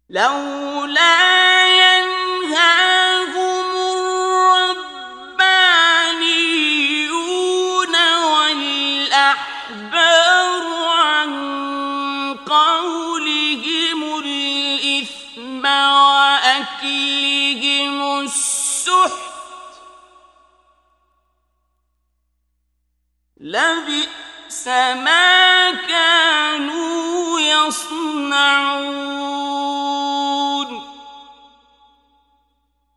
لولا ينهاهم الربانيون والأحبار عن قولهم الإثم وأكلهم السحت لبئس ما كانوا يصنعون